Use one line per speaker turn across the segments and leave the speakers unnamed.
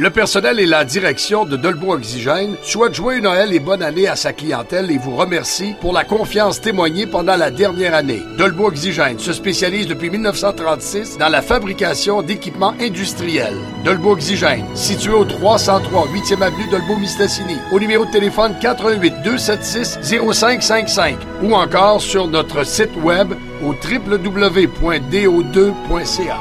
Le personnel et la direction de Dolbeau Oxygène souhaitent joyeux Noël et bonne année à sa clientèle et vous remercie pour la confiance témoignée pendant la dernière année. Dolbeau Oxygène se spécialise depuis 1936 dans la fabrication d'équipements industriels. Dolbeau Oxygène, situé au 303 8e avenue Dolbeau-Mistassini, au numéro de téléphone 88 276 0555 ou encore sur notre site web au www.do2.ca.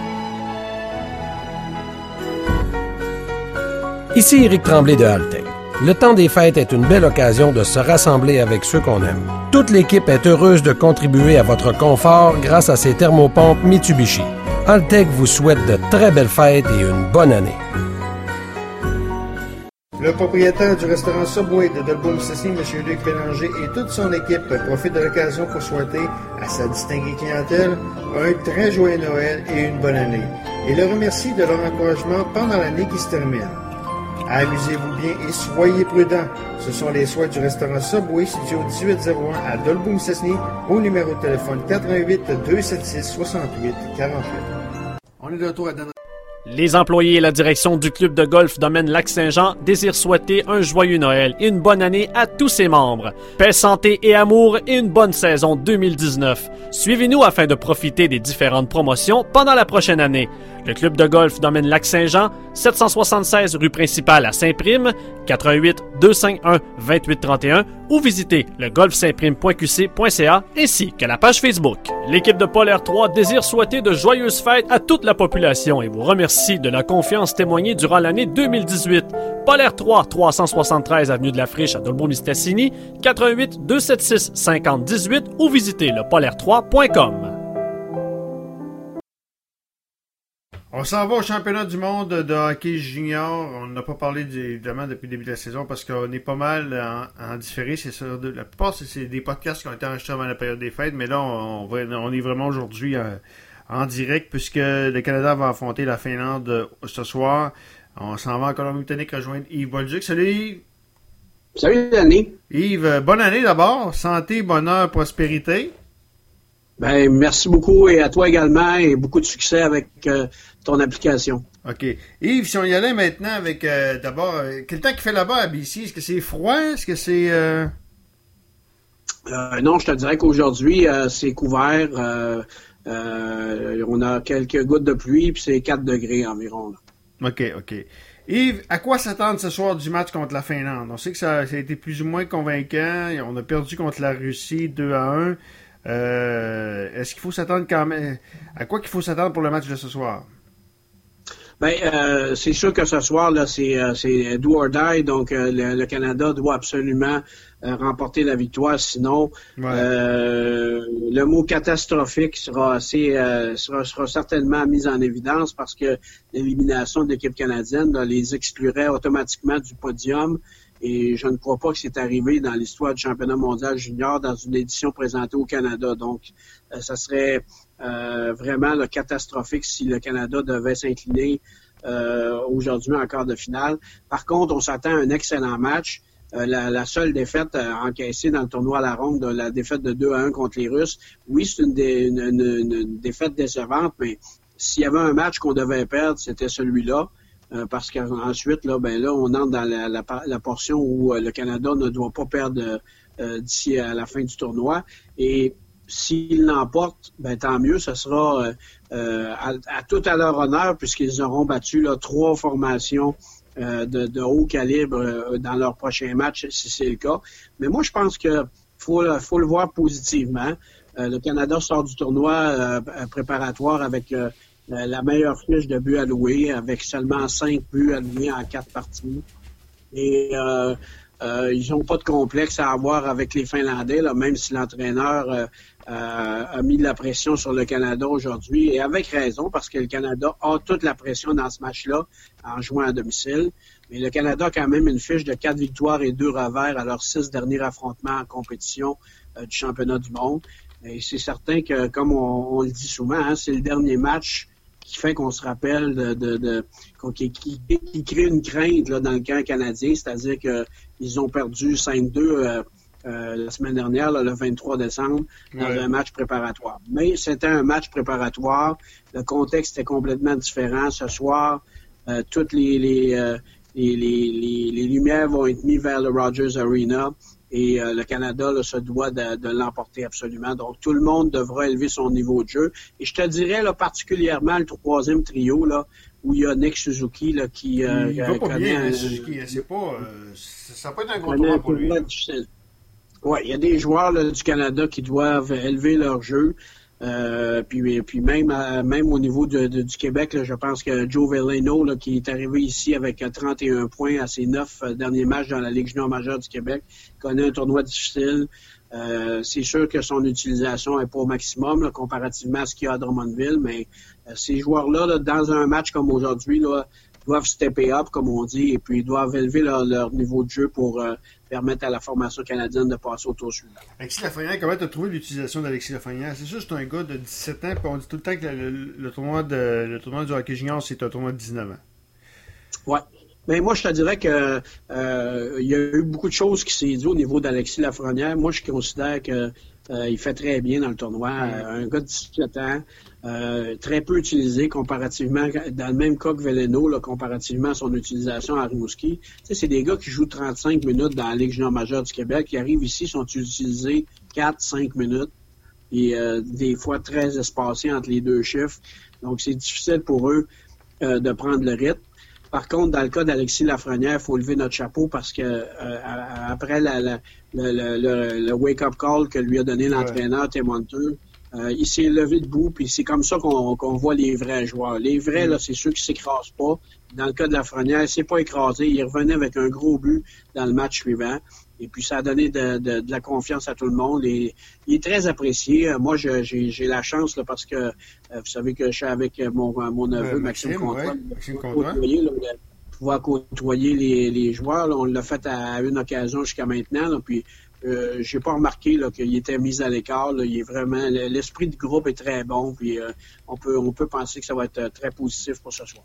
Ici Éric Tremblay de Haltech. Le temps des fêtes est une belle occasion de se rassembler avec ceux qu'on aime. Toute l'équipe est heureuse de contribuer à votre confort grâce à ces thermopompes Mitsubishi. Haltech vous souhaite de très belles fêtes et une bonne année.
Le propriétaire du restaurant Subway de Dolbeau-Mistassini, M. Luc Bélanger et toute son équipe profitent de l'occasion pour souhaiter à sa distinguée clientèle un très joyeux Noël et une bonne année. Et le remercie de leur encouragement pendant l'année qui se termine. Amusez-vous bien et soyez prudents. Ce sont les souhaits du restaurant Subway situé au 1801 à Dolbeau-Mistassini au numéro de téléphone 88 276 68 48. On est de retour à Danone.
Les employés et la direction du club de golf Domaine Lac-Saint-Jean désirent souhaiter un joyeux Noël et une bonne année à tous ses membres. Paix, santé et amour et une bonne saison 2019. Suivez-nous afin de profiter des différentes promotions pendant la prochaine année. Le club de golf Domaine Lac-Saint-Jean, 776 rue principale à Saint-Prime, 88 251 2831 ou visitez le golfsaintprime.qc.ca ainsi que la page Facebook. L'équipe de Polaire 3 désire souhaiter de joyeuses fêtes à toute la population et vous remercie de la confiance témoignée durant l'année 2018. Polaire 3, 373 avenue de la Friche à Dolbeau-Mistassini, 88 276 5018 ou visitez lepolaire3.com.
On s'en va au championnat du monde de hockey junior. On n'a pas parlé évidemment depuis le début de la saison parce qu'on est pas mal en différé. C'est ça. La plupart, c'est des podcasts qui ont été enregistrés avant la période des fêtes. Mais là, on est vraiment aujourd'hui en direct puisque le Canada va affronter la Finlande ce soir. On s'en va en Colombie-Britannique rejoindre Yves Bolduc. Salut Yves!
Salut Danny!
Yves, bonne année d'abord. Santé, bonheur, prospérité.
Ben, merci beaucoup et à toi également et beaucoup de succès avec ton application.
OK. Yves, si on y allait maintenant avec d'abord, quel temps qu'il fait là-bas à BC? Est-ce que c'est froid? Est-ce que c'est...
Non, je te dirais qu'aujourd'hui, c'est couvert. On a quelques gouttes de pluie puis c'est 4 degrés environ. Là.
OK. Yves, à quoi s'attendre ce soir du match contre la Finlande? On sait que ça a été plus ou moins convaincant. On a perdu contre la Russie 2-1. Est-ce qu'il faut s'attendre quand même... À quoi qu'il faut s'attendre pour le match de ce soir?
Ben, c'est sûr que ce soir, là, c'est do or die, donc le Canada doit absolument remporter la victoire, sinon le mot catastrophique sera certainement mis en évidence parce que l'élimination de l'équipe canadienne les exclurait automatiquement du podium. Et je ne crois pas que c'est arrivé dans l'histoire du championnat mondial junior dans une édition présentée au Canada. Donc, ça serait vraiment catastrophique si le Canada devait s'incliner aujourd'hui en quart de finale. Par contre, on s'attend à un excellent match. La seule défaite encaissée dans le tournoi à la ronde, la défaite de 2-1 contre les Russes, oui, c'est une défaite décevante, mais s'il y avait un match qu'on devait perdre, c'était celui-là. Parce qu'ensuite, là, on entre dans la portion où le Canada ne doit pas perdre d'ici à la fin du tournoi. Et s'ils l'emportent, tant mieux, ce sera tout à leur honneur puisqu'ils auront battu 3 formations de haut calibre dans leur prochain match, si c'est le cas. Mais moi, je pense que faut le voir positivement. Le Canada sort du tournoi préparatoire avec... la meilleure fiche de buts alloués avec seulement 5 buts alloués en 4 parties. Et ils n'ont pas de complexe à avoir avec les Finlandais, là, même si l'entraîneur a mis de la pression sur le Canada aujourd'hui, et avec raison, parce que le Canada a toute la pression dans ce match-là en jouant à domicile. Mais le Canada a quand même une fiche de 4 victoires et 2 revers à leurs 6 derniers affrontements en compétition du championnat du monde. Et c'est certain que, comme on le dit souvent, c'est le dernier match qui fait qu'on se rappelle qui crée une crainte là, dans le camp canadien, c'est-à-dire qu'ils ont perdu 5-2 la semaine dernière, le 23 décembre, dans un match préparatoire. Mais c'était un match préparatoire, le contexte est complètement différent. Ce soir, toutes les lumières vont être mises vers le Rogers Arena et le Canada là, se doit de l'emporter absolument. Donc, tout le monde devra élever son niveau de jeu. Et je te dirais là, particulièrement le troisième trio, là, où il y a Nick Suzuki là, qui
il va pas bien, Suzuki. C'est pas, ça peut être un gros tournoi pour lui.
Oui, il y a des joueurs là, du Canada qui doivent élever leur jeu. Puis même au niveau du Québec, là, je pense que Joe Veleno, là, qui est arrivé ici avec 31 points à ses 9 derniers matchs dans la Ligue junior majeure du Québec, connaît un tournoi difficile. C'est sûr que son utilisation n'est pas au maximum là, comparativement à ce qu'il y a à Drummondville, mais ces joueurs-là, là, dans un match comme aujourd'hui, là, doivent stepper up, comme on dit, et puis doivent élever leur niveau de jeu pour permettre à la formation canadienne de passer au tour suivant.
Alexis Lafrenière, comment tu as trouvé l'utilisation d'Alexis Lafrenière? C'est sûr, c'est un gars de 17 ans, puis on dit tout le temps que le tournoi du hockey junior, c'est un tournoi de 19 ans.
Ouais. Mais moi, je te dirais que il y a eu beaucoup de choses qui s'est dit au niveau d'Alexis Lafrenière. Moi, je considère que il fait très bien dans le tournoi. Un gars de 17 ans, très peu utilisé comparativement, dans le même cas que Veleno, là, comparativement à son utilisation à Rimouski. Tu sais, c'est des gars qui jouent 35 minutes dans la Ligue junior majeure du Québec, qui arrivent ici, sont utilisés 4-5 minutes, et des fois très espacés entre les deux chiffres. Donc, c'est difficile pour eux de prendre le rythme. Par contre, dans le cas d'Alexis Lafrenière, il faut lever notre chapeau parce que après le wake-up call que lui a donné l'entraîneur Tim Hunter, il s'est levé debout, puis c'est comme ça qu'on voit les vrais joueurs. Les vrais, là, c'est ceux qui s'écrasent pas. Dans le cas de Lafrenière, il s'est pas écrasé. Il revenait avec un gros but dans le match suivant. Et puis, ça a donné de la confiance à tout le monde. Et il est très apprécié. Moi, j'ai la chance, là, parce que vous savez que je suis avec mon neveu, Maxime Comtois.
Maxime Comtois.
Pouvoir côtoyer les joueurs. Là, on l'a fait à une occasion jusqu'à maintenant. Là, puis, j'ai pas remarqué là, qu'il était mis à l'écart. Là. Il est vraiment l'esprit du groupe est très bon. Puis, on peut penser que ça va être très positif pour ce soir.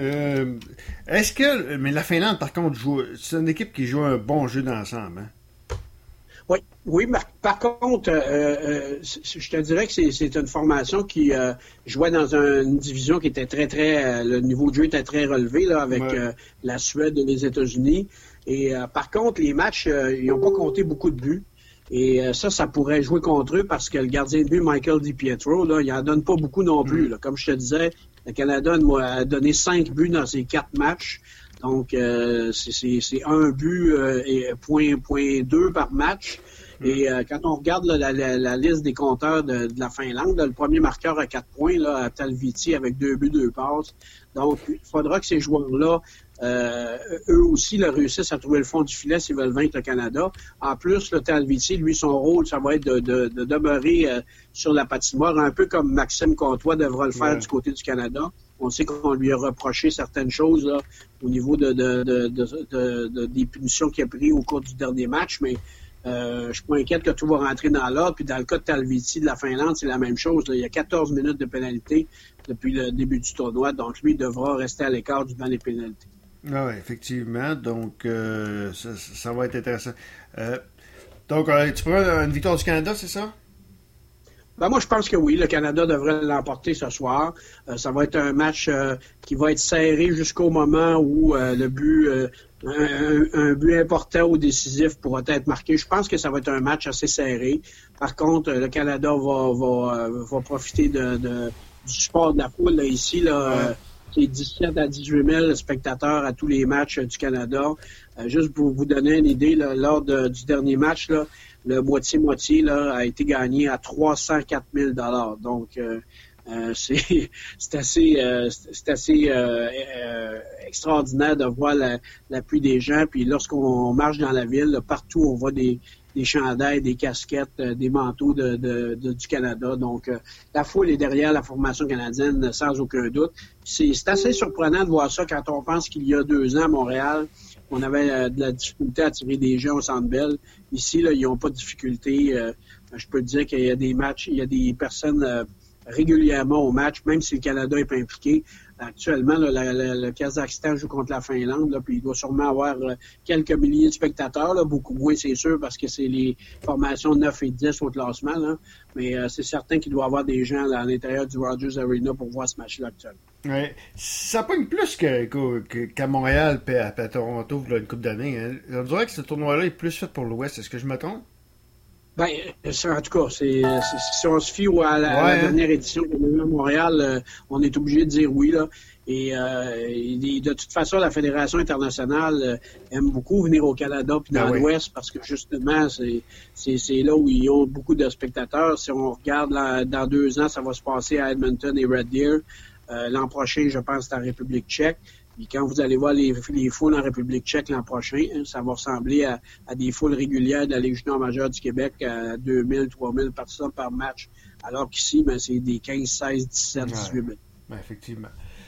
Est-ce que mais la Finlande par contre c'est une équipe qui joue un bon jeu d'ensemble, hein?
Oui, mais par contre, je te dirais que c'est une formation qui jouait dans une division qui était très le niveau de jeu était très relevé là avec la Suède et les États-Unis. Et par contre, les matchs ils n'ont pas compté beaucoup de buts. Et ça pourrait jouer contre eux parce que le gardien de but, Michael DiPietro, là, il en donne pas beaucoup non plus. Là. Comme je te disais, le Canada a donné 5 buts dans ses 4 matchs. Donc, c'est un but et point 2 par match. Et quand on regarde là, la liste des compteurs de la Finlande, là, le premier marqueur à 4 points, là, à Talviti, avec 2 buts, 2 passes. Donc, il faudra que ces joueurs-là, eux aussi, là, réussissent à trouver le fond du filet s'ils veulent vaincre le Canada. En plus, le Talviti, lui, son rôle, ça va être de demeurer sur la patinoire, un peu comme Maxime Comtois devra le faire du côté du Canada. On sait qu'on lui a reproché certaines choses là, au niveau des punitions qu'il a prises au cours du dernier match, mais je suis pas inquiète que tout va rentrer dans l'ordre. Puis dans le cas de Talviti de la Finlande, c'est la même chose. Là. Il y a 14 minutes de pénalité depuis le début du tournoi, donc lui devra rester à l'écart du banc des pénalités.
Ah oui, effectivement. Donc, ça va être intéressant. Donc, tu prends une victoire du Canada, c'est ça?
Ben moi, je pense que oui. Le Canada devrait l'emporter ce soir. Ça va être un match qui va être serré jusqu'au moment où le but, un but important ou décisif pourra être marqué. Je pense que ça va être un match assez serré. Par contre, le Canada va profiter du support de la foule là, ici. Là, qui est 17 à 18 000 spectateurs à tous les matchs du Canada. Juste pour vous donner une idée, là, lors du dernier match, là, le moitié-moitié là, a été gagné à 304 000 $. Donc, c'est assez extraordinaire de voir l'appui des gens. Puis lorsqu'on marche dans la ville, là, partout, on voit des chandails, des casquettes, des manteaux du Canada. Donc, la foule est derrière la formation canadienne sans aucun doute. C'est assez surprenant de voir ça quand on pense qu'il y a 2 ans à Montréal, on avait de la difficulté à attirer des gens au Centre Bell. Ici, là, ils n'ont pas de difficulté. Je peux te dire qu'il y a des matchs, il y a des personnes régulièrement au match, même si le Canada n'est pas impliqué. Actuellement, là, le Kazakhstan joue contre la Finlande, là, puis il doit sûrement avoir quelques milliers de spectateurs, là, beaucoup moins, c'est sûr, parce que c'est les formations 9 et 10 au classement. Là. Mais c'est certain qu'il doit y avoir des gens là, à l'intérieur du Rogers Arena pour voir ce match-là actuellement.
Ouais. Ça pogne plus qu'à Montréal et à Toronto, là, une couple d'années. Hein. On dirait que ce tournoi-là est plus fait pour l'Ouest. Est-ce que je me trompe?
Ben, en tout cas, si on se fie à la dernière édition qu'on a eue à Montréal, on est obligé de dire oui, là. Et de toute façon, la Fédération internationale aime beaucoup venir au Canada puis dans l'Ouest parce que justement, c'est là où ils ont beaucoup de spectateurs. Si on regarde dans 2 ans, ça va se passer à Edmonton et Red Deer. L'an prochain, je pense, c'est en République tchèque. Puis quand vous allez voir les foules en République tchèque l'an prochain, ça va ressembler à des foules régulières de la Ligue junior majeure du Québec, à 2000, 3000 partisans par match. Alors qu'ici, c'est des 15, 16, 17, 18 000.
Ben, effectivement.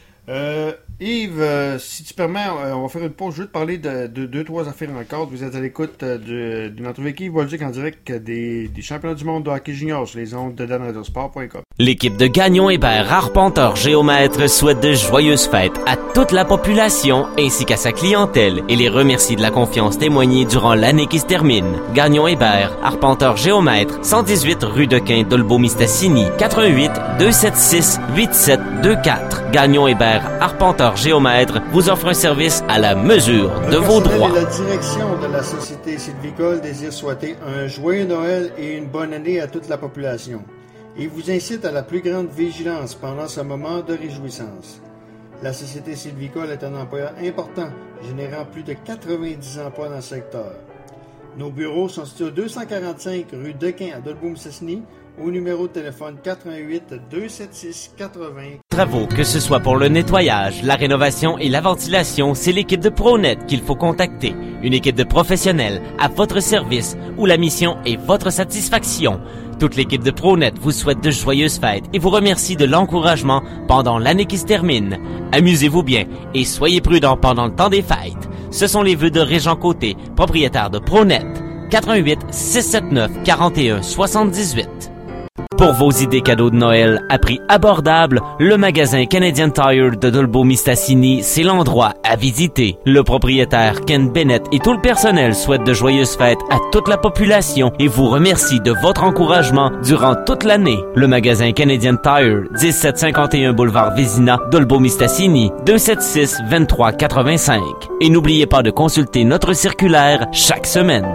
Yves, si tu permets, on va faire une pause. Je veux te parler de 2-3 affaires encore. Vous êtes à l'écoute d'une entrevue avec Yves Bolduc en direct des championnats du monde de hockey junior sur les ondes de danradiosport.com.
L'équipe de Gagnon Hébert Arpenteur Géomètre souhaite de joyeuses fêtes à toute la population ainsi qu'à sa clientèle et les remercie de la confiance témoignée durant l'année qui se termine. Gagnon Hébert Arpenteur Géomètre, 118 rue de Quin d'Olbeau-Mistassini, 88 276 8724. Gagnon Hébert Arpenteur Géomètre vous offre un service à la mesure de vos droits.
La direction de la Société sylvicole désire souhaiter un joyeux Noël et une bonne année à toute la population. Il vous incite à la plus grande vigilance pendant ce moment de réjouissance. La Société sylvicole est un employeur important, générant plus de 90 emplois dans le secteur. Nos bureaux sont situés au 245 rue Dequin à Dolbeau-Mistassini, au numéro de téléphone 88 276 80.
Travaux, que ce soit pour le nettoyage, la rénovation et la ventilation, c'est l'équipe de ProNet qu'il faut contacter. Une équipe de professionnels à votre service où la mission est votre satisfaction. Toute l'équipe de ProNet vous souhaite de joyeuses fêtes et vous remercie de l'encouragement pendant l'année qui se termine. Amusez-vous bien et soyez prudents pendant le temps des fêtes. Ce sont les vœux de Régent Côté, propriétaire de ProNet. 88 679 41 78. Pour vos idées cadeaux de Noël à prix abordable, le magasin Canadian Tire de Dolbeau-Mistassini, c'est l'endroit à visiter. Le propriétaire Ken Bennett et tout le personnel souhaitent de joyeuses fêtes à toute la population et vous remercie de votre encouragement durant toute l'année. Le magasin Canadian Tire, 1751 boulevard Vézina, Dolbeau-Mistassini, 276 2385. Et n'oubliez pas de consulter notre circulaire chaque semaine.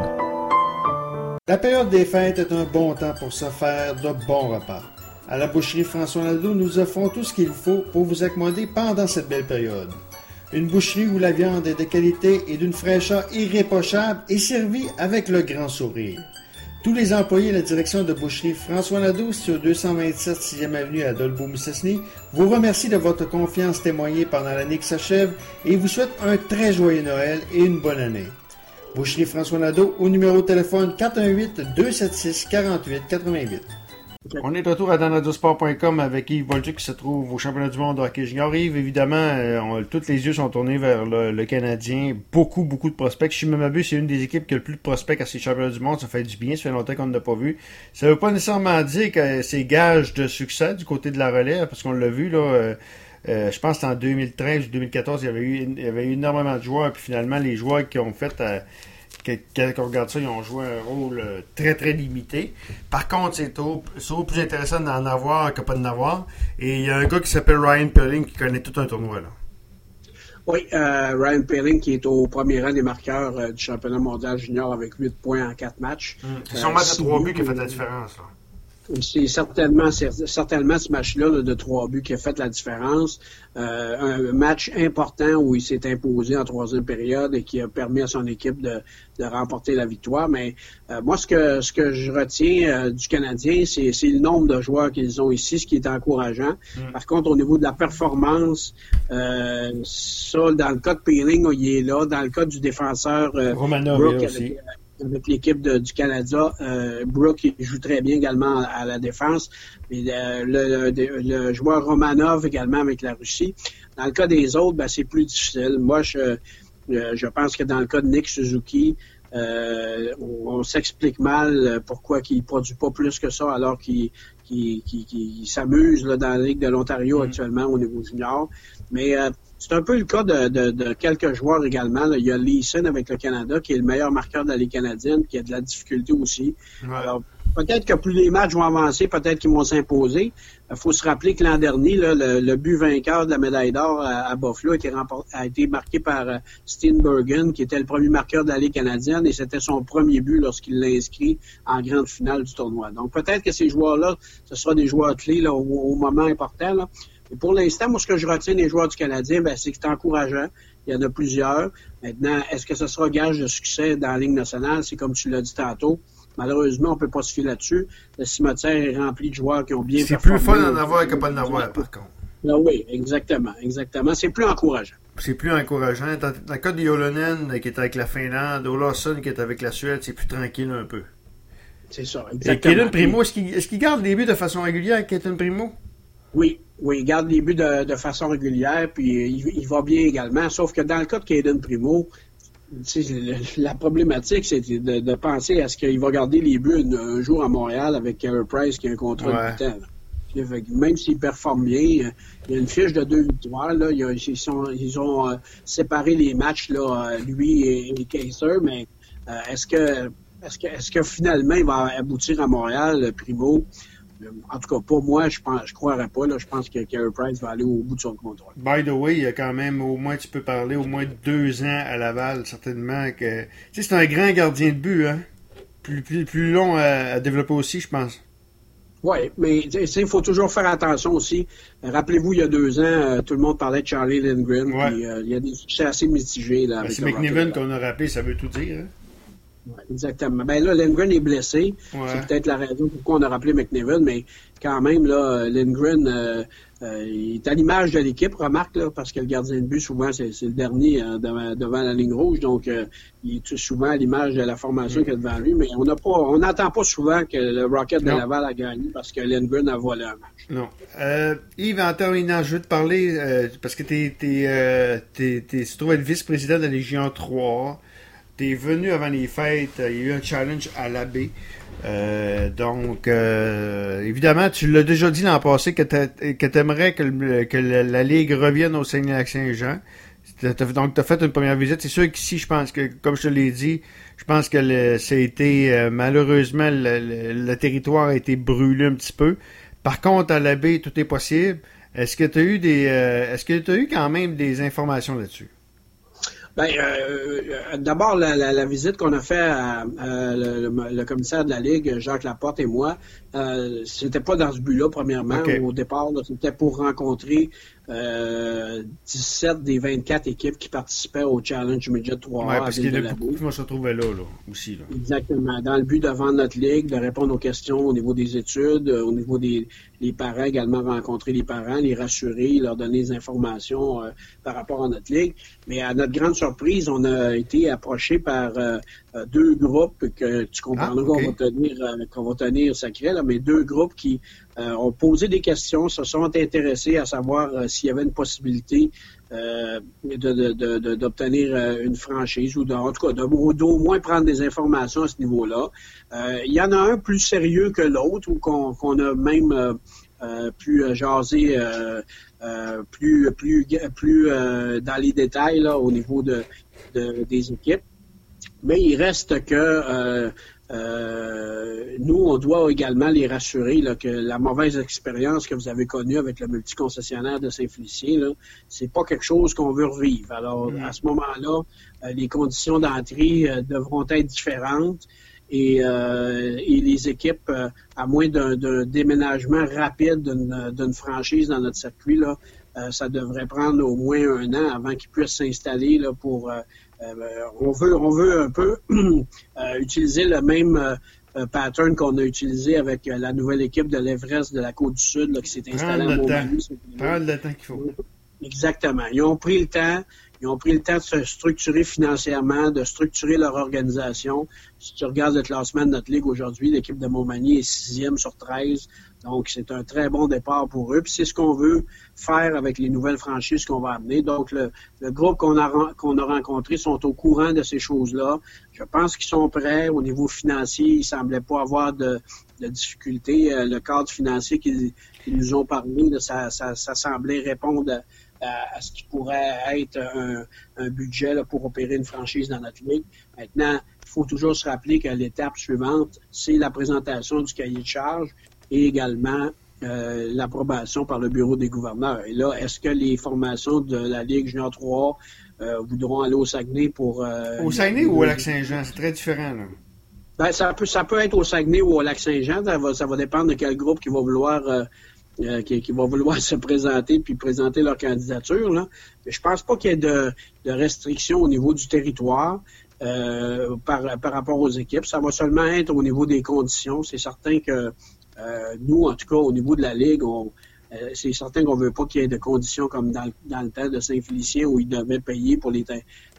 La période des fêtes est un bon temps pour se faire de bons repas. À la boucherie François Nadeau, nous offrons tout ce qu'il faut pour vous accommoder pendant cette belle période. Une boucherie où la viande est de qualité et d'une fraîcheur irréprochable et servie avec le grand sourire. Tous les employés de la direction de boucherie François Nadeau, situé au 227 6e avenue à Dolbeau-Mistassini, vous remercient de votre confiance témoignée pendant l'année qui s'achève et vous souhaitent un très joyeux Noël et une bonne année. Boucherie François Nadeau au numéro de téléphone 418-276-4888. On est de retour à danradiosport.com avec Yves Bolduc qui se trouve au championnat du monde de hockey junior. Yves, évidemment, tous les yeux sont tournés vers le Canadien. Beaucoup de prospects. Si je ne m'abuse, c'est une des équipes qui a le plus de prospects à ces championnats du monde. Ça fait du bien, ça fait longtemps qu'on ne l'a pas vu. Ça ne veut pas nécessairement dire que c'est gage de succès du côté de la relève, parce qu'on l'a vu, là... je pense que en 2013 ou 2014, il y avait eu énormément de joueurs, puis finalement, les joueurs qui ont fait, quand on regarde ça, ils ont joué un rôle très, très limité. Par contre, c'est toujours plus intéressant d'en avoir que pas d'en avoir. Et il y a un gars qui s'appelle Ryan Poehling qui connaît tout un tournoi, là.
Oui, Ryan Poehling qui est au premier rang des marqueurs du championnat mondial junior avec 8 points en 4 matchs.
C'est son match de 3 buts qui a fait la différence, là.
C'est certainement ce match-là de 3 buts qui a fait la différence. Un match important où il s'est imposé en troisième période et qui a permis à son équipe de remporter la victoire. Mais moi, ce que je retiens du Canadien, c'est le nombre de joueurs qu'ils ont ici, ce qui est encourageant. Par contre, au niveau de la performance, ça, dans le cas de Poehling, il est là. Dans le cas du défenseur
Romanov
Brooke,
aussi.
Avec l'équipe du Canada, Brooke il joue très bien également à la défense. Mais le joueur Romanov également avec la Russie. Dans le cas des autres, c'est plus difficile. Moi, je pense que dans le cas de Nick Suzuki, on s'explique mal pourquoi il produit pas plus que ça alors qu'il s'amuse là, dans la Ligue de l'Ontario actuellement au niveau junior. Mais c'est un peu le cas de quelques joueurs également. Là. Il y a Leeson avec le Canada, qui est le meilleur marqueur de la Ligue canadienne, qui a de la difficulté aussi.
Ouais.
Alors, Peut-être que plus les matchs vont avancer, peut-être qu'ils vont s'imposer. Il faut se rappeler que l'an dernier, là, le but vainqueur de la médaille d'or à Buffalo a été marqué par Steenbergen, qui était le premier marqueur de la Ligue canadienne, et c'était son premier but lorsqu'il l'a inscrit en grande finale du tournoi. Donc peut-être que ces joueurs-là, ce sera des joueurs clés là, au moment important. Là. Et pour l'instant, moi, ce que je retiens des joueurs du Canadien, c'est que c'est encourageant. Il y en a plusieurs. Maintenant, est-ce que ce sera gage de succès dans la Ligue nationale? C'est comme tu l'as dit tantôt. Malheureusement, on peut pas se fier là-dessus. Le cimetière est rempli de joueurs qui ont bien performé.
C'est plus fun d'en avoir que pas d'en avoir, par contre.
Là, oui, exactement. C'est plus encourageant.
C'est plus encourageant. Dans le cas de Jolonen, qui est avec la Finlande, Olausson, qui est avec la Suède, c'est plus tranquille un peu.
C'est ça, exactement.
Et Cayden Primo, est-ce qu'il garde les buts de façon régulière, Cayden Primo?
Oui, il garde les buts de façon régulière, puis il va bien également. Sauf que dans le cas de Cayden Primo, la problématique, c'est de penser à ce qu'il va garder les buts un jour à Montréal avec Carey Price qui a un contrat de 8 ans. Même s'il performe bien, il y a une fiche de 2 victoires. Là. Ils ont séparé les matchs, là, lui et Kaiser, mais est-ce que finalement il va aboutir à Montréal, Primo? En tout cas, pas moi, je croirais pas. Là, je pense que Carey Price va aller au bout de son contrat.
By the way, il y a quand même au moins, tu peux parler, au moins 2 ans à Laval, certainement. Que c'est un grand gardien de but, hein? Plus long à développer aussi, je pense.
Oui, mais il faut toujours faire attention aussi. Rappelez-vous, il y a 2 ans, tout le monde parlait de Charlie Lindgren.
Ouais.
Puis, il y a des succès assez mitigés. Là, avec
c'est McNiven qu'on a rappelé, ça veut tout dire. Hein?
Ouais, exactement. Ben là, Lindgren est blessé. Ouais. C'est peut-être la raison pourquoi on a rappelé McNiven, mais quand même, là, Lindgren il est à l'image de l'équipe, remarque, là, parce que le gardien de but, souvent, c'est le dernier devant la ligne rouge, donc il est souvent à l'image de la formation qu'il y a devant lui, mais on n'entend pas souvent que le Rocket de Laval a gagné parce que Lindgren a volé un match.
Non. Yves, en terminant, je veux te parler, parce que tu te trouves être vice-président de la Légion 3. T'es venu avant les fêtes, il y a eu un challenge à l'abbé. Donc, évidemment, tu l'as déjà dit l'an passé que t'aimerais que la Ligue revienne au Saguenay-Lac-Saint-Jean. Donc, tu as fait une première visite. C'est sûr qu'ici, je pense que, comme je te l'ai dit, je pense que ça a été, malheureusement, le territoire a été brûlé un petit peu. Par contre, à l'abbé, tout est possible. Est-ce que tu as eu quand même des informations là-dessus?
Ben, d'abord, la visite qu'on a fait à le commissaire de la Ligue, Jacques Laporte et moi, c'était pas dans ce but-là, premièrement. Okay. Au départ, là, c'était pour rencontrer 17 des 24 équipes qui participaient au Challenge Midget 3A.
Oui, parce qu'il y en a beaucoup qui vont se retrouver là aussi. Là.
Exactement. Dans le but de vendre notre Ligue, de répondre aux questions au niveau des études, au niveau des parents, également rencontrer les parents, les rassurer, leur donner des informations par rapport à notre Ligue. Mais à notre grande surprise, on a été approché par 2 groupes que tu comprendras qu'on va tenir secret, là, mais 2 groupes qui ont posé des questions, se sont intéressés à savoir s'il y avait une possibilité d'obtenir une franchise ou en tout cas d'au moins prendre des informations à ce niveau-là. Il y en a un plus sérieux que l'autre ou qu'on a même pu jaser plus dans les détails là, au niveau des équipes. Mais il reste que nous, on doit également les rassurer là, que la mauvaise expérience que vous avez connue avec le multiconcessionnaire de Saint-Félicien, là, c'est pas quelque chose qu'on veut revivre. Alors, à ce moment-là, les conditions d'entrée devront être différentes et les équipes, à moins d'un déménagement rapide d'une franchise dans notre circuit, là, ça devrait prendre au moins 1 an avant qu'ils puissent s'installer là, pour... on veut un peu utiliser le même pattern qu'on a utilisé avec la nouvelle équipe de l'Everest de la Côte-du-Sud là, qui s'est installée à Montmagny.
Prendre le temps qu'il faut.
Exactement. Ils ont pris le temps. Ils ont pris le temps de se structurer financièrement, de structurer leur organisation. Si tu regardes le classement de notre ligue aujourd'hui, l'équipe de Montmagny est 6e sur 13. Donc, c'est un très bon départ pour eux. Puis c'est ce qu'on veut faire avec les nouvelles franchises qu'on va amener. Donc, le groupe qu'on a rencontré sont au courant de ces choses-là. Je pense qu'ils sont prêts. Au niveau financier, il ne semblait pas avoir de difficultés. Le cadre financier qu'ils nous ont parlé, ça semblait répondre à ce qui pourrait être un budget là, pour opérer une franchise dans notre ligue. Maintenant, il faut toujours se rappeler que l'étape suivante, c'est la présentation du cahier de charges et également l'approbation par le bureau des gouverneurs. Et là, est-ce que les formations de la Ligue Junior 3 voudront aller au Saguenay pour...
au Saguenay ou au Lac-Saint-Jean? C'est très différent, là.
Ben, ça peut être au Saguenay ou au Lac-Saint-Jean. Ça va dépendre de quel groupe qui va vouloir qui va vouloir se présenter puis présenter leur candidature. Là. Mais je pense pas qu'il y ait de restrictions au niveau du territoire par rapport aux équipes. Ça va seulement être au niveau des conditions. C'est certain que nous, en tout cas, au niveau de la Ligue, c'est certain qu'on veut pas qu'il y ait de conditions comme dans le temps de Saint-Félicien où ils devaient payer pour les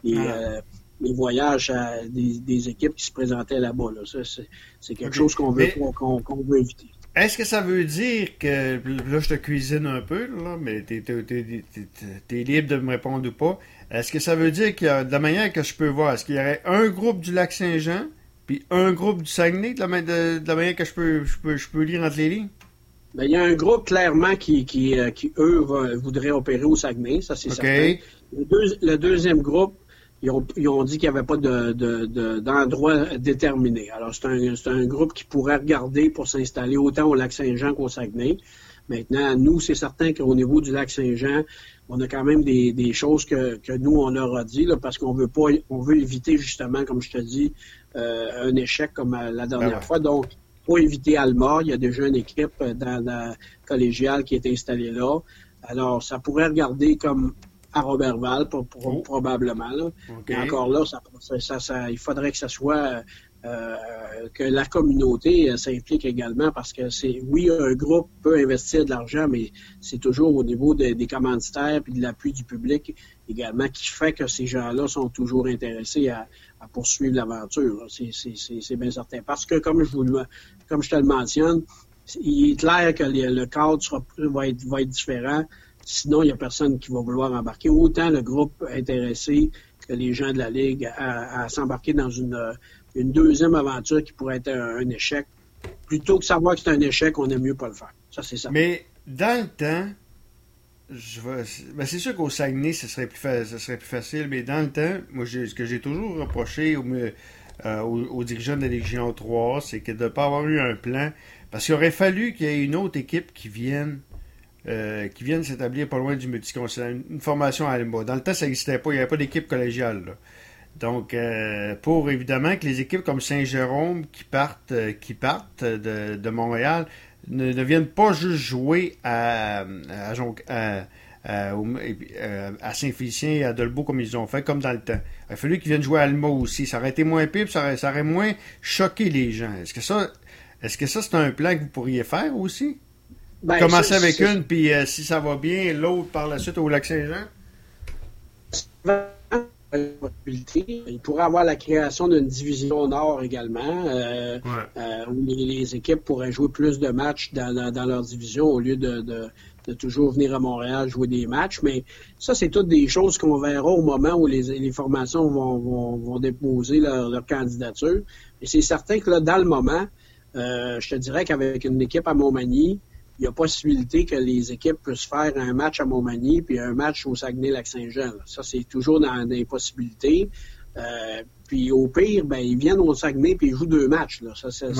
voyages des équipes qui se présentaient là-bas. Là. Ça, c'est quelque chose qu'on veut éviter.
Est-ce que ça veut dire que, là je te cuisine un peu, là, mais t'es libre de me répondre ou pas, est-ce que ça veut dire qu'il y a, de la manière que je peux voir, est-ce qu'il y aurait un groupe du Lac-Saint-Jean, puis un groupe du Saguenay, de la manière que je peux lire entre les lignes?
Ben, il y a un groupe clairement qui eux, voudraient opérer au Saguenay, ça c'est certain. Le deuxième groupe, ils ont dit qu'il n'y avait pas d'endroit déterminé. Alors, c'est un groupe qui pourrait regarder pour s'installer autant au Lac-Saint-Jean qu'au Saguenay. Maintenant, nous, c'est certain qu'au niveau du Lac-Saint-Jean, on a quand même des choses que nous, on leur a dit, là, parce qu'on veut éviter justement, comme je te dis, un échec comme la dernière fois. Donc, pour éviter Alma, il y a déjà une équipe dans la collégiale qui est installée là. Alors, ça pourrait regarder comme à Robertval, probablement. Là. Okay. Et encore là, il faudrait que ça soit que la communauté s'implique également parce que un groupe peut investir de l'argent, mais c'est toujours au niveau des commanditaires et de l'appui du public également qui fait que ces gens-là sont toujours intéressés à poursuivre l'aventure. C'est bien certain. Parce que, comme je te le mentionne, il est clair que le cadre va être différent. Sinon, il n'y a personne qui va vouloir embarquer. Autant le groupe intéressé que les gens de la Ligue à s'embarquer dans une deuxième aventure qui pourrait être un échec. Plutôt que savoir que c'est un échec, on aime mieux pas le faire. Ça, c'est ça.
Mais dans le temps, c'est sûr qu'au Saguenay, ce serait plus facile, mais dans le temps, moi, ce que j'ai toujours reproché aux dirigeants de la Ligue Junior 3, c'est que de ne pas avoir eu un plan, parce qu'il aurait fallu qu'il y ait une autre équipe qui vienne s'établir pas loin du multicontinent, une formation à Alma. Dans le temps, ça n'existait pas, il n'y avait pas d'équipe collégiale. Là. Donc, pour évidemment que les équipes comme Saint-Jérôme qui partent de Montréal ne viennent pas juste jouer à Saint-Félicien et à Dolbeau comme ils ont fait, comme dans le temps. Il a fallu qu'ils viennent jouer à Alma aussi. Ça aurait été moins pire, ça aurait moins choqué les gens. Est-ce que ça, c'est un plan que vous pourriez faire aussi? Ben, commencer avec une, puis si ça va bien, l'autre par la suite au Lac-Saint-Jean?
Il pourrait avoir la création d'une division Nord également, où les équipes pourraient jouer plus de matchs dans leur division au lieu de toujours venir à Montréal jouer des matchs. Mais ça, c'est toutes des choses qu'on verra au moment où les formations vont déposer leur candidature. Et c'est certain que là, dans le moment, je te dirais qu'avec une équipe à Montmagny, il y a possibilité que les équipes puissent faire un match à Montmagny puis un match au Saguenay-Lac-Saint-Jean. Ça, c'est toujours dans des possibilités. Puis au pire, ben ils viennent au Saguenay puis ils jouent 2 matchs. Là. Ça c'était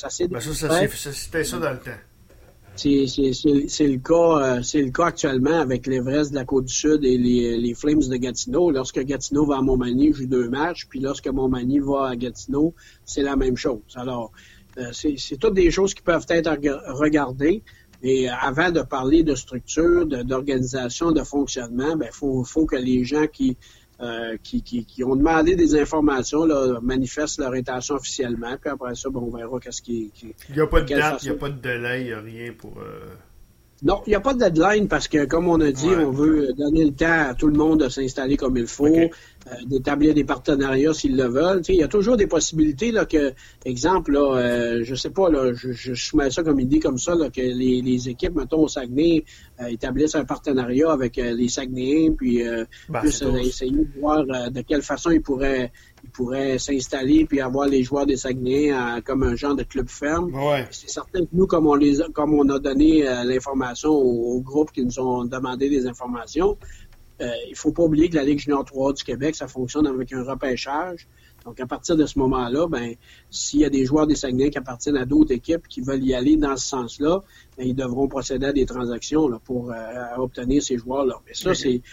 ça dans le temps.
C'est le cas actuellement avec l'Everest de la Côte-du-Sud et les Flames de Gatineau. Lorsque Gatineau va à Montmagny, ils jouent 2 matchs. Puis lorsque Montmagny va à Gatineau, c'est la même chose. Alors, c'est toutes des choses qui peuvent être regardées. Et avant de parler de structure, d'organisation, de fonctionnement, ben faut que les gens qui ont demandé des informations là, manifestent leur intention officiellement. Puis après ça, ben, on verra qu'est-ce qui.
Il n'y a pas de date, il n'y a pas de délai, il n'y a rien pour.
Non, il n'y a pas de deadline parce que, comme on a dit, on veut donner le temps à tout le monde de s'installer comme il faut. Okay. d'établir des partenariats s'ils le veulent. Tu sais, il y a toujours des possibilités là que, exemple, là, je sais pas, là, je soumets ça comme idée comme ça, là, que les équipes, mettons, au Saguenay, établissent un partenariat avec les Saguenayens, puis essayer de voir de quelle façon ils pourraient s'installer puis avoir les joueurs des Saguenayens comme un genre de club ferme.
Ouais.
C'est certain que nous, comme on a donné l'information aux groupes qui nous ont demandé des informations, il faut pas oublier que la Ligue junior 3 du Québec, ça fonctionne avec un repêchage. Donc, à partir de ce moment-là, s'il y a des joueurs des Saguenay qui appartiennent à d'autres équipes qui veulent y aller dans ce sens-là, ils devront procéder à des transactions là, pour obtenir ces joueurs-là. Mais ça, c'est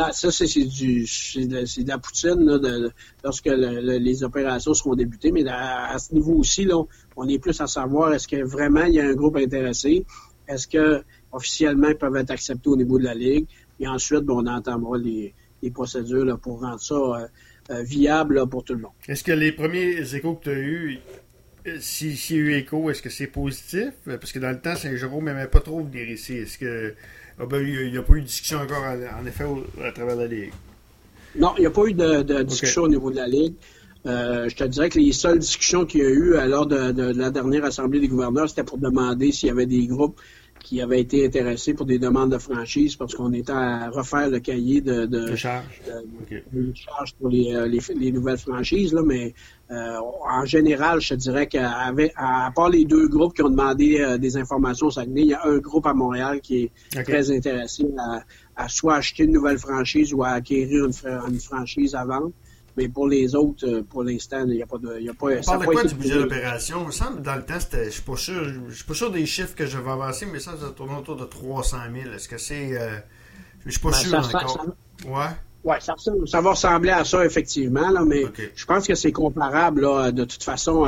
de la poutine là, lorsque les opérations seront débutées. Mais à ce niveau aussi, là, on est plus à savoir est-ce que vraiment il y a un groupe intéressé, est-ce que officiellement ils peuvent être acceptés au niveau de la Ligue, et ensuite, on entamera les procédures là, pour rendre ça viable là, pour tout le monde.
Est-ce que les premiers échos que tu as eus, s'il y a eu écho, est-ce que c'est positif? Parce que dans le temps, Saint-Jérôme n'aimait pas trop venir ici. Est-ce que il n'y a pas eu de discussion encore, en effet, à travers la Ligue?
Non, il n'y a pas eu de discussion au niveau de la Ligue. Je te dirais que les seules discussions qu'il y a eu lors de la dernière Assemblée des gouverneurs, c'était pour demander s'il y avait des groupes qui avaient été intéressés pour des demandes de franchise parce qu'on était à refaire le cahier de charges pour les nouvelles franchises. Là, mais en général, je te dirais qu'à part les deux groupes qui ont demandé des informations au Saguenay, il y a un groupe à Montréal qui est très intéressé à soit acheter une nouvelle franchise ou à acquérir une franchise à vendre. Mais pour les autres, pour l'instant, il n'y a pas de...
On parle de quoi du budget d'opération? Il me semble dans le temps, je ne suis pas sûr des chiffres que je vais avancer, mais ça tourne autour de 300 000. Est-ce que c'est... je ne suis pas sûr encore.
Oui, ça va ressembler à ça, effectivement, là, mais je pense que c'est comparable là, de toute façon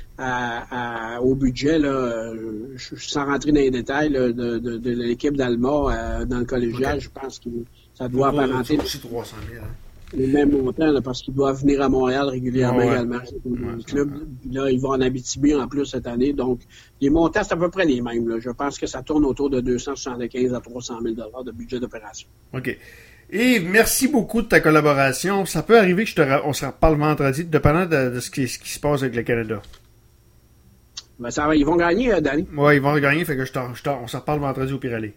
au budget, là, sans rentrer dans les détails là, de l'équipe d'Alma dans le collégial. Je pense que ça doit apparenter...
aussi 300 000, hein?
Les mêmes montants, là, parce qu'ils doivent venir à Montréal régulièrement également. Le club, là, ils vont en Abitibi en plus cette année. Donc, les montants, c'est à peu près les mêmes. Là. Je pense que ça tourne autour de 275 à 300 000 $ de budget d'opération.
OK. Et merci beaucoup de ta collaboration. Ça peut arriver que on se reparle vendredi, dépendant de ce qui se passe avec le Canada.
Ça va, ils vont gagner, Danny.
Oui, ils vont gagner, fait que on se reparle vendredi au Pire-Aller.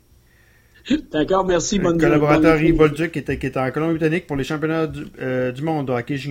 D'accord, merci.
Bonne collaborateur Yves Bolduc qui était en Colombie-Britannique pour les championnats du monde de hockey junior.